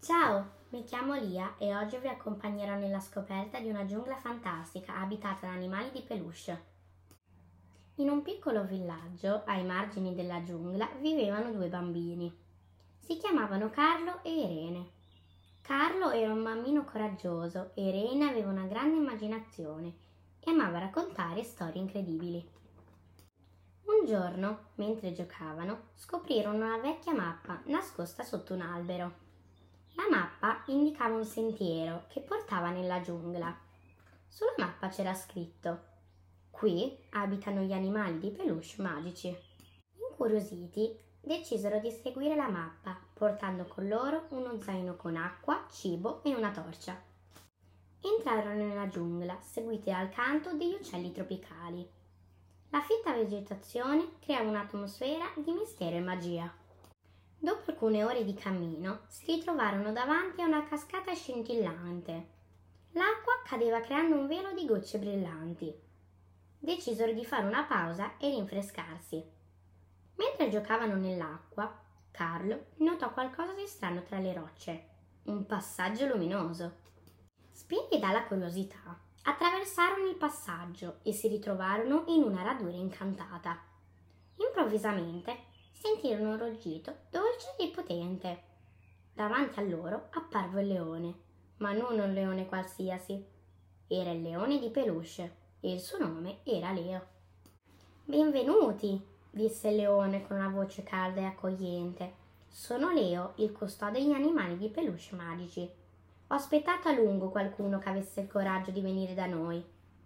Ciao, mi chiamo Lia e oggi vi accompagnerò nella scoperta di una giungla fantastica abitata da animali di peluche. In un piccolo villaggio, ai margini della giungla, vivevano due bambini. Si chiamavano Carlo e Irene. Carlo era un bambino coraggioso e Irene aveva una grande immaginazione e amava raccontare storie incredibili. Un giorno, mentre giocavano, scoprirono una vecchia mappa nascosta sotto un albero. La mappa indicava un sentiero che portava nella giungla. Sulla mappa c'era scritto: qui abitano gli animali di peluche magici. Incuriositi, decisero di seguire la mappa, portando con loro uno zaino con acqua, cibo e una torcia. Entrarono nella giungla, seguiti dal canto degli uccelli tropicali. La fitta vegetazione creava un'atmosfera di mistero e magia. Dopo alcune ore di cammino si ritrovarono davanti a una cascata scintillante. L'acqua cadeva creando un velo di gocce brillanti. Decisero di fare una pausa e rinfrescarsi. Mentre giocavano nell'acqua, Carlo notò qualcosa di strano tra le rocce. Un passaggio luminoso. Spinti dalla curiosità, attraversarono il passaggio e si ritrovarono in una radura incantata. Improvvisamente sentirono un ruggito dolce e potente. Davanti a loro apparve il leone, ma non un leone qualsiasi. Era il leone di peluche e il suo nome era Leo. Benvenuti, disse il leone con una voce calda e accogliente. Sono Leo, il custode degli animali di peluche magici. Ho aspettato a lungo qualcuno che avesse il coraggio di venire da noi.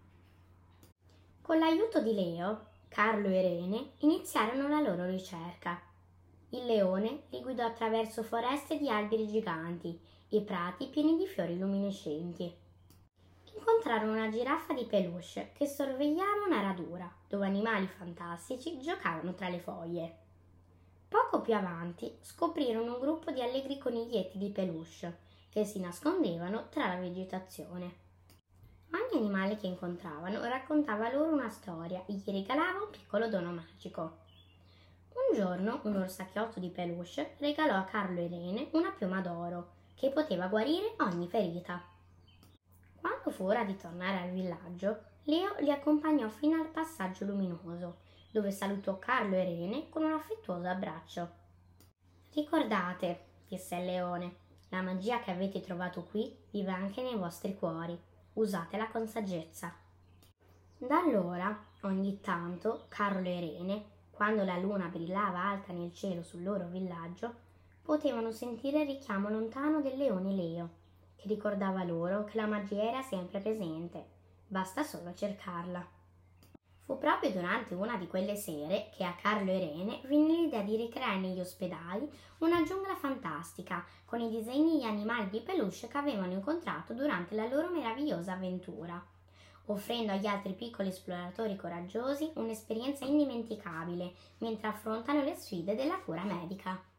Con l'aiuto di Leo, Carlo e Irene iniziarono la loro ricerca. Il leone li guidò attraverso foreste di alberi giganti e prati pieni di fiori luminescenti. Incontrarono una giraffa di peluche che sorvegliava una radura dove animali fantastici giocavano tra le foglie. Poco più avanti scoprirono un gruppo di allegri coniglietti di peluche che si nascondevano tra la vegetazione. Ogni animale che incontravano raccontava loro una storia e gli regalava un piccolo dono magico. Un giorno un orsacchiotto di peluche regalò a Carlo e Irene una piuma d'oro che poteva guarire ogni ferita. Quando fu ora di tornare al villaggio, Leo li accompagnò fino al passaggio luminoso, dove salutò Carlo e Irene con un affettuoso abbraccio. Ricordate, disse il leone, la magia che avete trovato qui vive anche nei vostri cuori. Usatela con saggezza. Da allora, ogni tanto, Carlo e Irene, quando la luna brillava alta nel cielo sul loro villaggio, potevano sentire il richiamo lontano del leone Leo, che ricordava loro che la magia era sempre presente, basta solo cercarla. Fu proprio durante una di quelle sere che a Carlo e Irene venne l'idea di ricreare negli ospedali una giungla fantastica con i disegni di animali di peluche che avevano incontrato durante la loro meravigliosa avventura, offrendo agli altri piccoli esploratori coraggiosi un'esperienza indimenticabile mentre affrontano le sfide della cura medica.